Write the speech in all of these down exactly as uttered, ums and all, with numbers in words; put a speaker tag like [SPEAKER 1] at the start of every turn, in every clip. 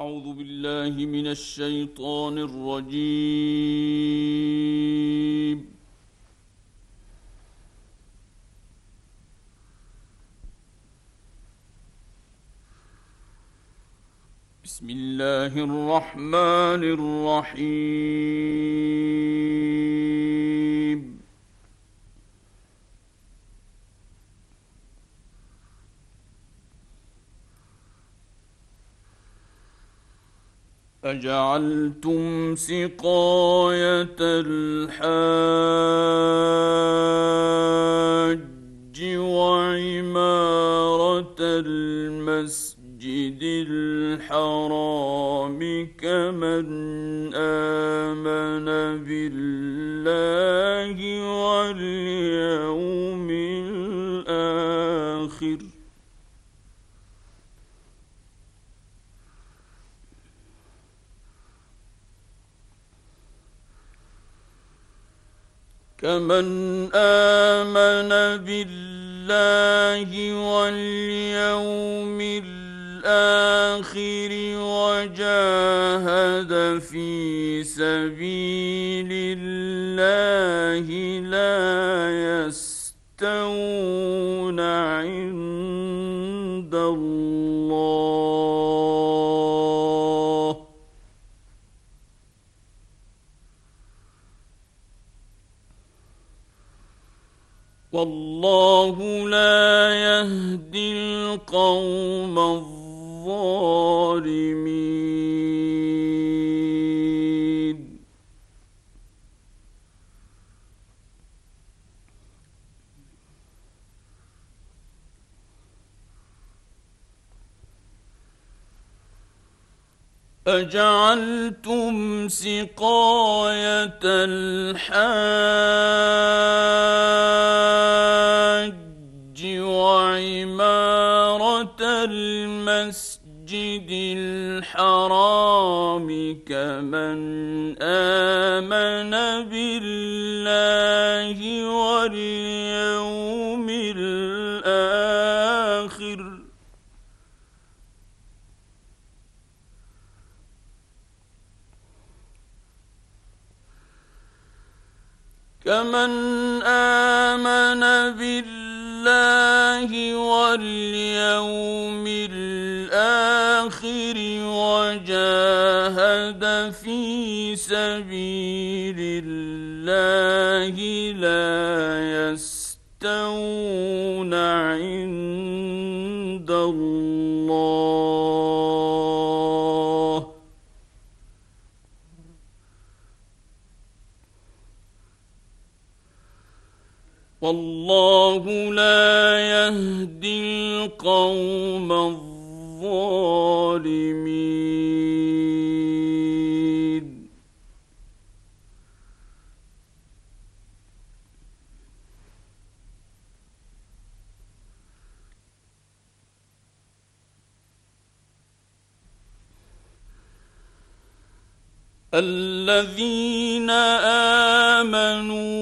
[SPEAKER 1] أعوذ بالله من الشيطان الرجيم. بسم الله الرحمن الرحيم. أجعلتم سقاية الحاج وعمارة المسجد الحرام كمن آمن بالله واليوم الآخر كمن آمن بالله واليوم الآخر وجاهد في سبيل الله لا يستوون عند الله والله لا يهدي القوم الظالمين. أجعلتم سقاية الحاج وعمارة المسجد الحرام كمن آمن بالله واليوم الآخر كمن آمن بالله واليوم الآخر وجاهد في سبيل الله لا يستوون عند الله والله لا يهدي القوم الظالمين. الذين آمنوا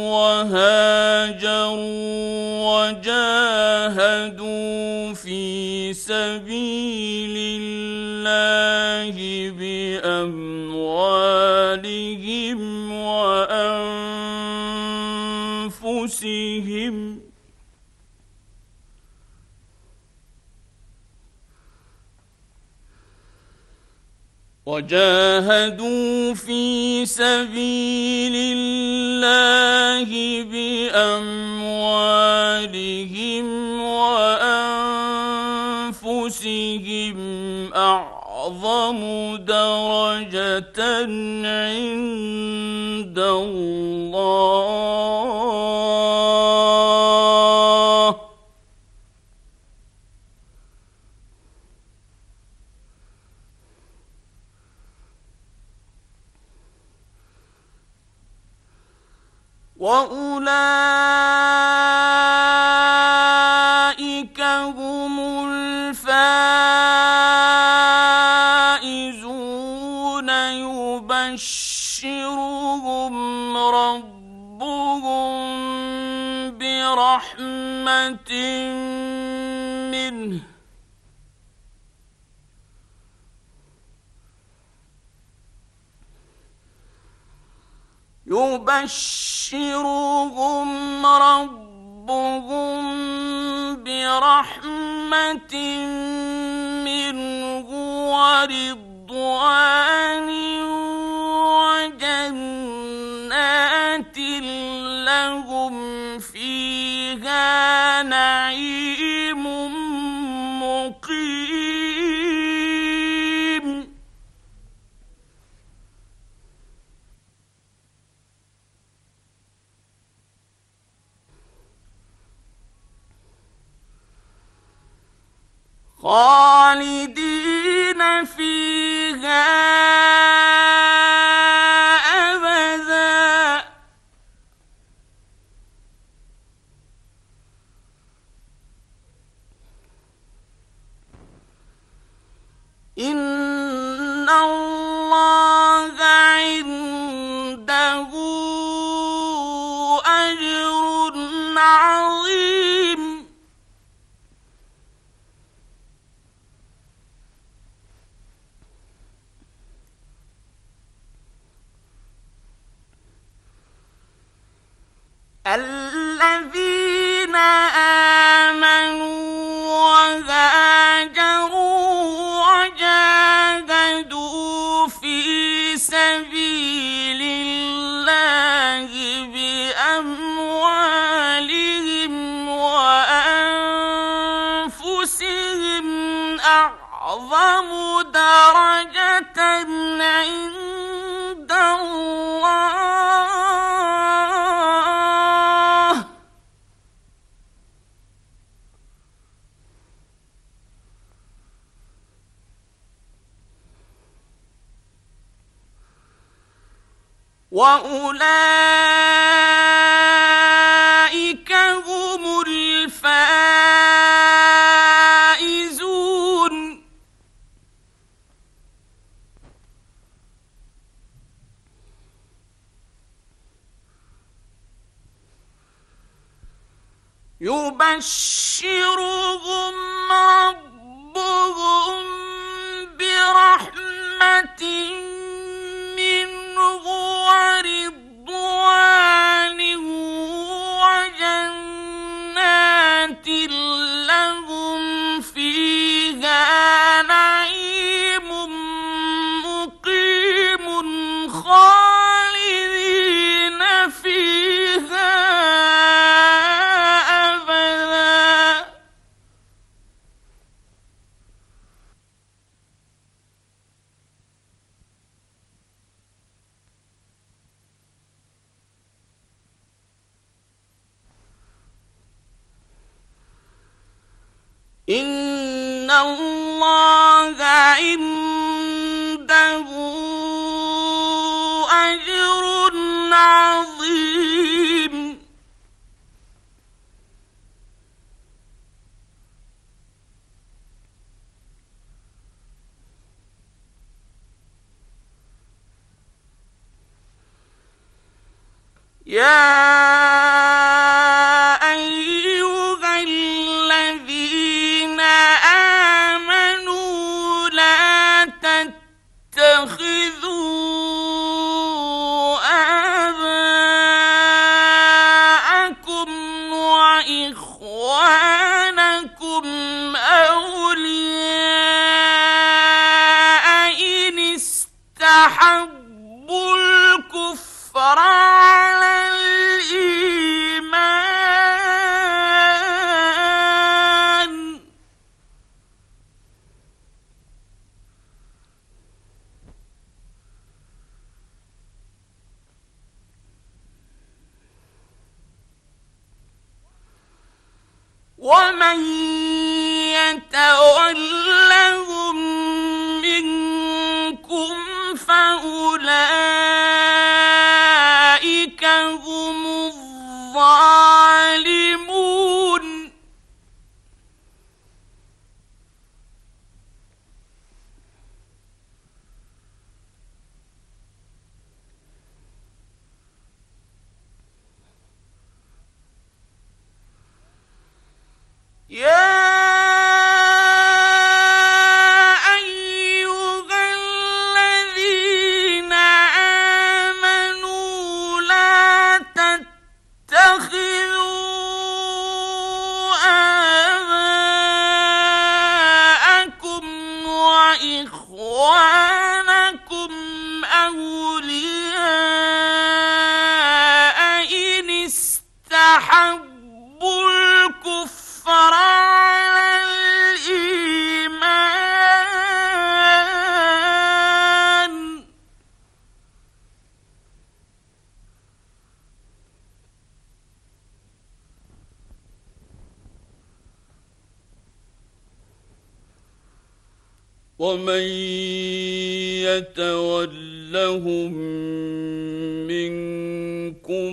[SPEAKER 1] وهاجروا وجاهدوا في سبيل الله بأموالهم وأنفسهم وجاهدوا في سبيل الله بأموالهم وأنفسهم أعظم درجة عند الله وأولئك هم الفائزون يبشرهم ربهم برحمة منه يبشرهم ربهم برحمة منه ورضوان وجنات لهم فيها نعيم مقيم. خالدين فيها أبدا. إن الله عنده أجر عظيم. الذين آمنوا وهاجروا وجاهدوا في سبيل الله بأموالهم وأنفسهم أعظم درجة عند الله. وأولئك هم الفائزون. يبشرهم ربهم برحمة منه ورضوان وجنات لهم فيها نعيم مقيم خالدين فيها أبدا. إن الله عنده أجر عظيم. يا أيها الذين آمنوا لا تتخذوا آباءكم وإخوانكم أولياء إن استحبوا الكفر على الإيمان. ومن يتولهم منكم فأولئك هم الظالمون. يا ومن يتولهم منكم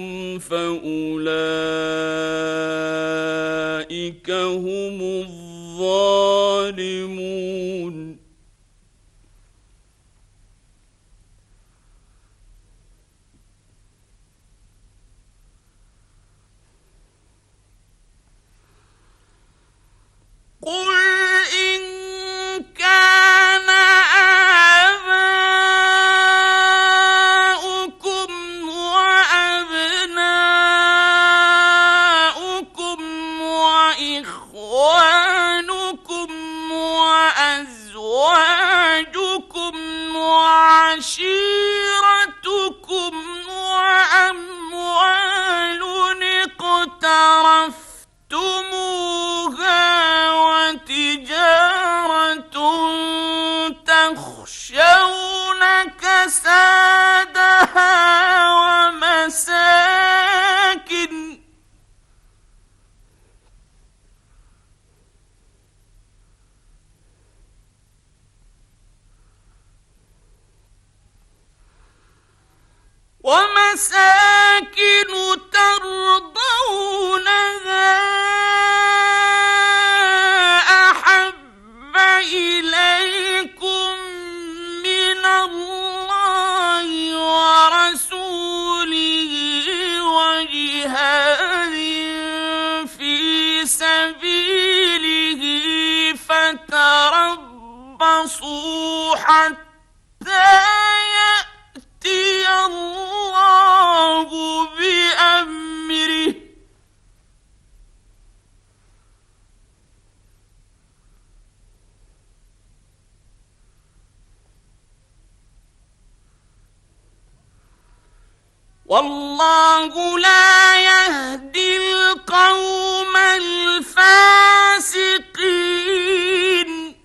[SPEAKER 1] فأولئك هم الظالمون قل إن كان آباؤكم وأبناؤكم وإخوانكم وأزواجكم وعشيرتكم وأموال اقترفتموها وتجارة تخشون كسادها ومساكن ومساكن ترضونها أحب إليكم من الله ورسوله وجهاد في سبيله فتربصوا حتى يأتي الله بأمره والله لا يهدي القوم الفاسقين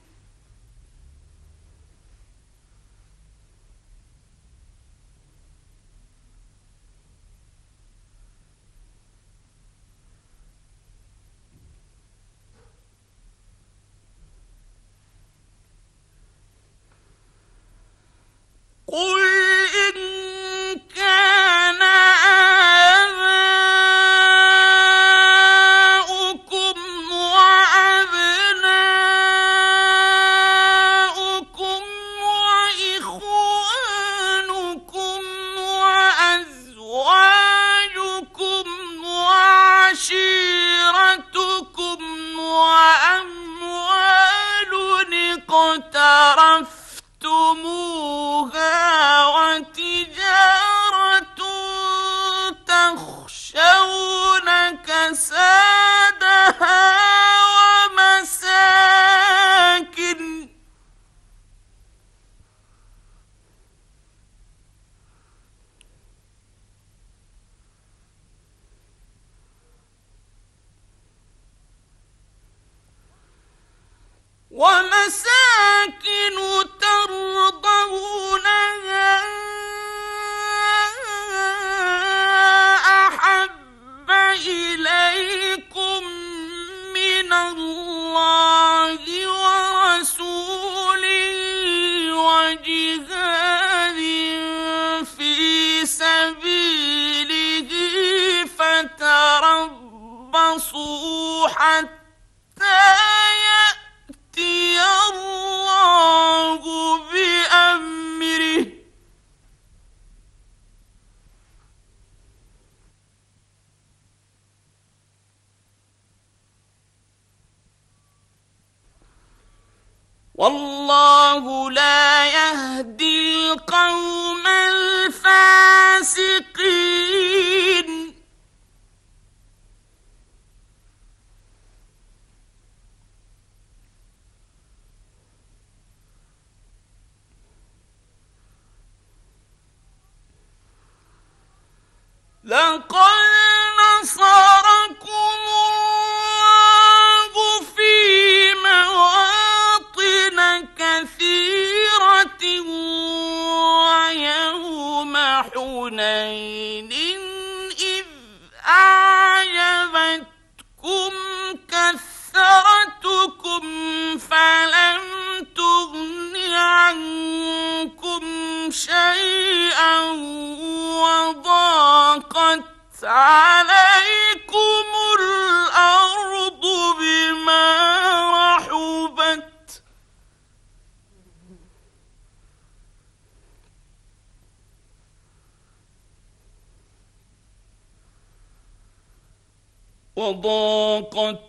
[SPEAKER 1] قل إن كان آباؤكم وأبناؤكم وإخوانكم وأزواجكم وعشيرتكم وأموال اقترفتموها وتجارة تخشون كسادها ومساكن ومساكن ترضونها أحب إليكم من الله ورسوله وجهاد في سبيله فتربصوا حتى يأتي الله بأمره والله لا يهدي القوم الفاسقين لقد نصركم الله في مواطن كثيرة شيئا وضاقت عليكم الأرض بما رحبت وضاقت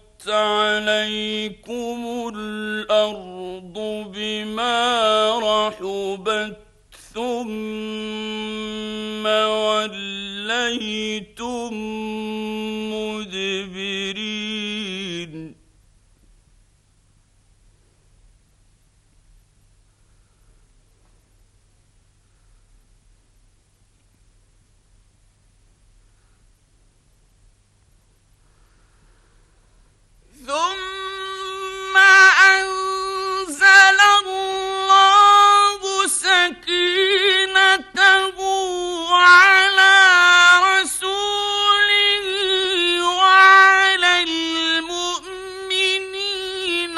[SPEAKER 1] عليكم الأرض بما رحبت ثم وليتم مدبرين ثم أنزل الله سكينته على رسوله وعلى المؤمنين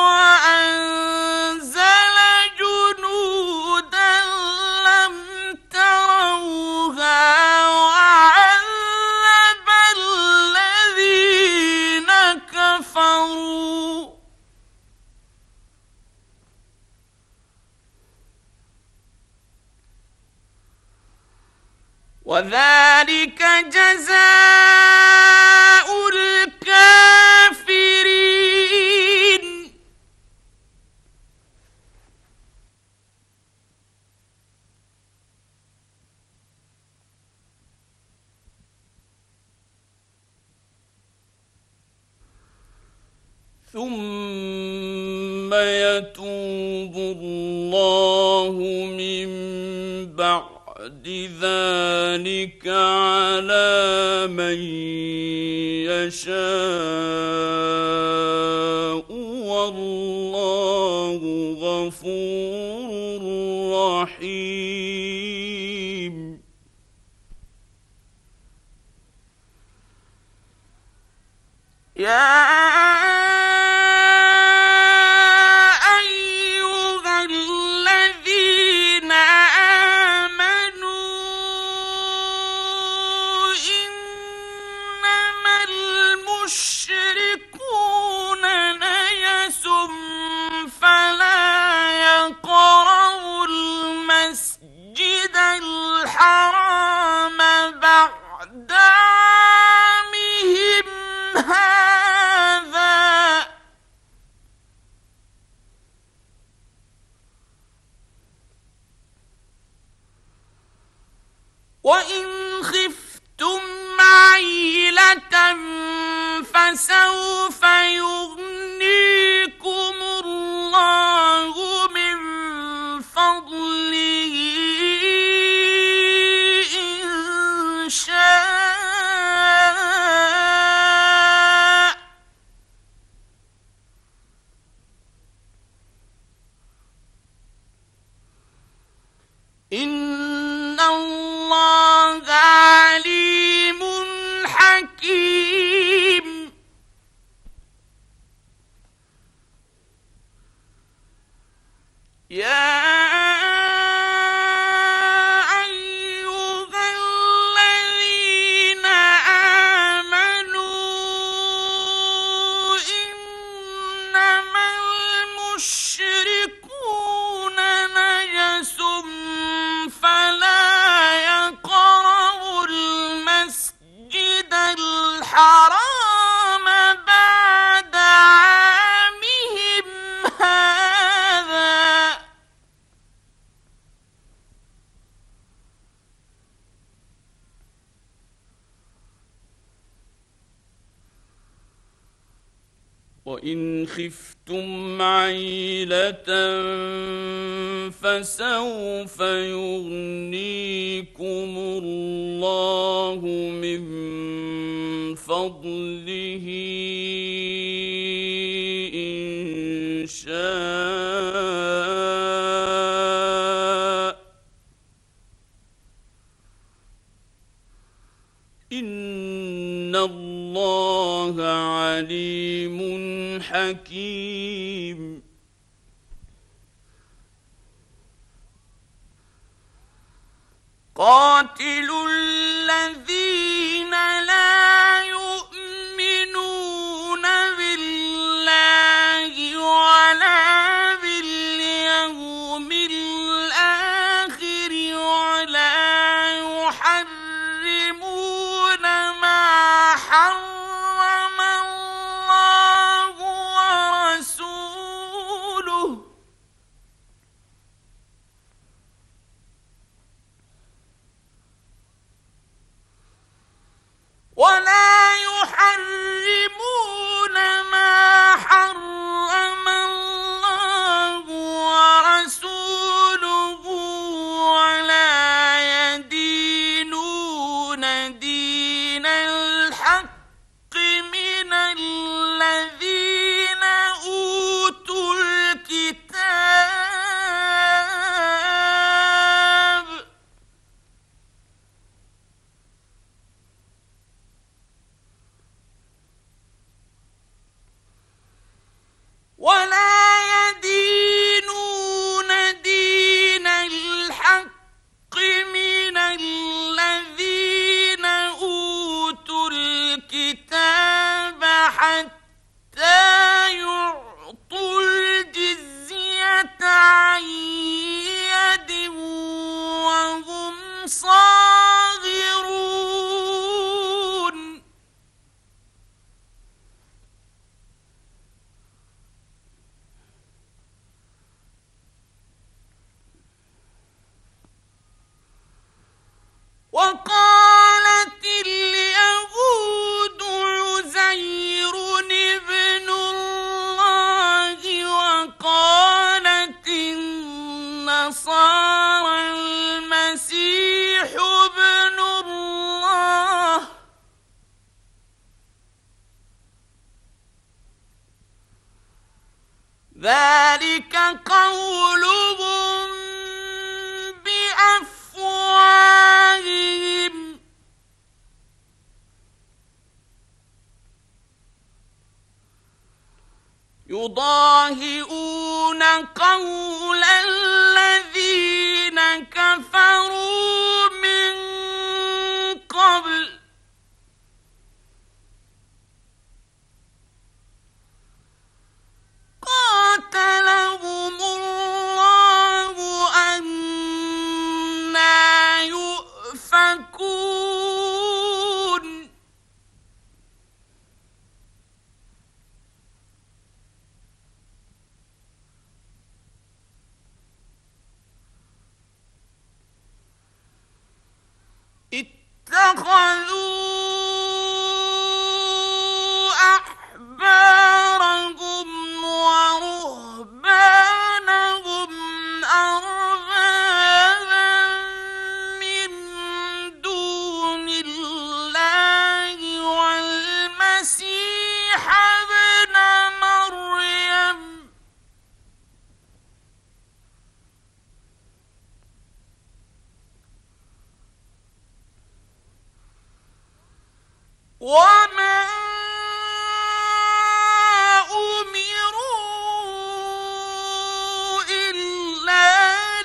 [SPEAKER 1] وأنزل جنودا لم تروها وعذب الذين كفروا وذلك جزاء الكافرين ثم يتوب الله من بعد ذلك على من يشاء والله غفور رحيم يا الحرام بعد عامهم هذا وإن خفتم عيلة فسوف يغنيكم الله من فضله إن شاء إن الله عليم حكيم يا الحرام بعد عامهم هذا وإن خفتم عيلة فسوف يغنيكم الله من فضله إن شاء إن الله عليم حكيم قاتلوا الذين لا يؤمنون بالله ولا باليوم الآخر ولا يحرمون ما حرم الله ورسوله ولا يحرمون ما حرم الله ورسوله ولا يدينون دين الحق من الذين أوتوا الكتاب ولا يدينون دين الحق من الذين أوتوا الكتاب حتى يعطوا الجزية عن يد وهم صاغرون وقالت اليهود عزير ابن الله وقالت النصارى المسيح ابن الله ذلك قولهم بأفواههم يضاهئون قول الذين كفروا من قبل قاتلهم الله أنى يؤفكون اتخذوا أحبارهم ورهبانهم أربابا من دون الله والمسيح ابن مريم وما أمروا إلا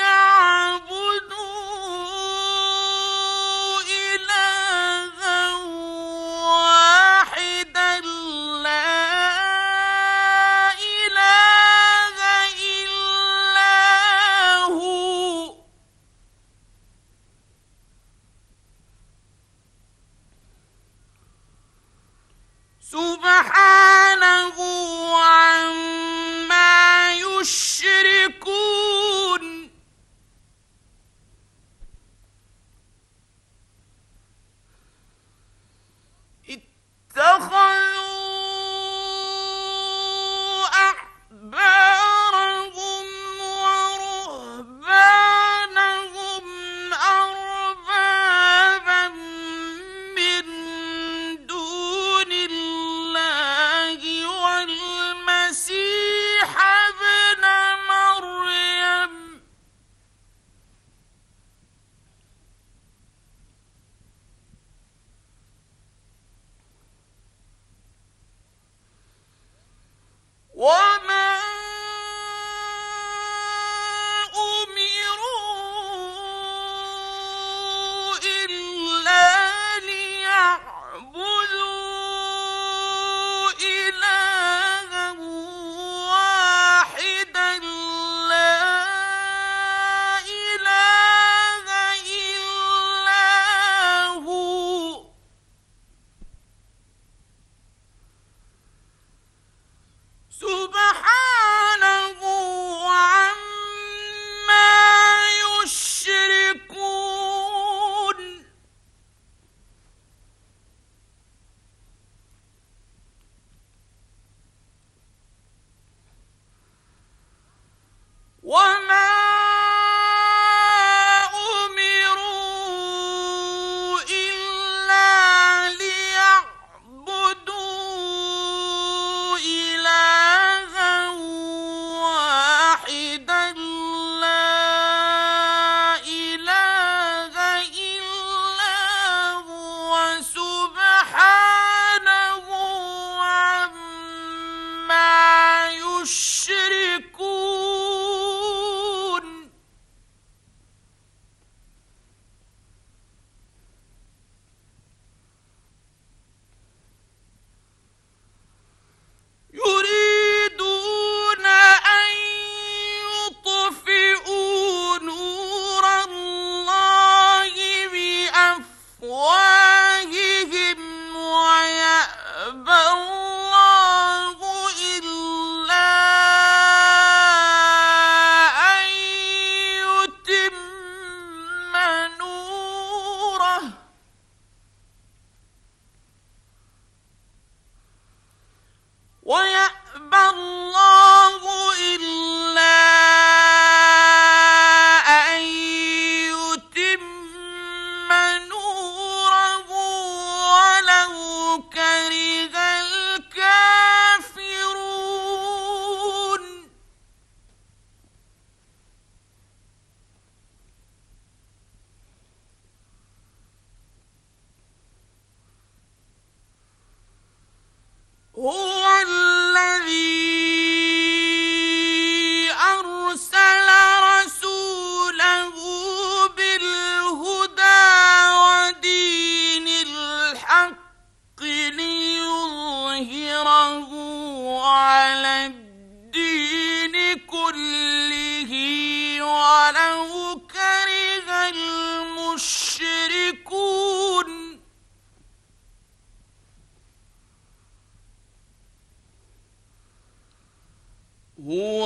[SPEAKER 1] ليعبدوا إلها واحدا لا إله إلا هو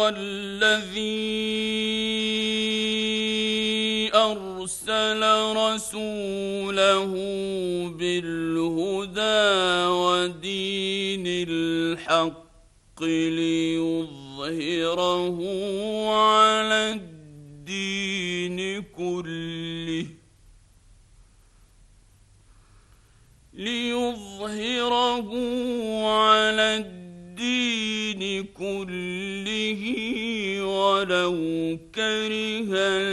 [SPEAKER 1] الذي أرسل رسوله بالهدى ودين الحق ليظهره على الدين كله ليظهره على الدين كله ولو كره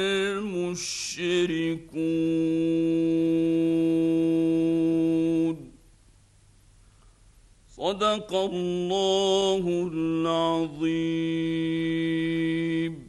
[SPEAKER 1] المشركون. صدق الله العظيم.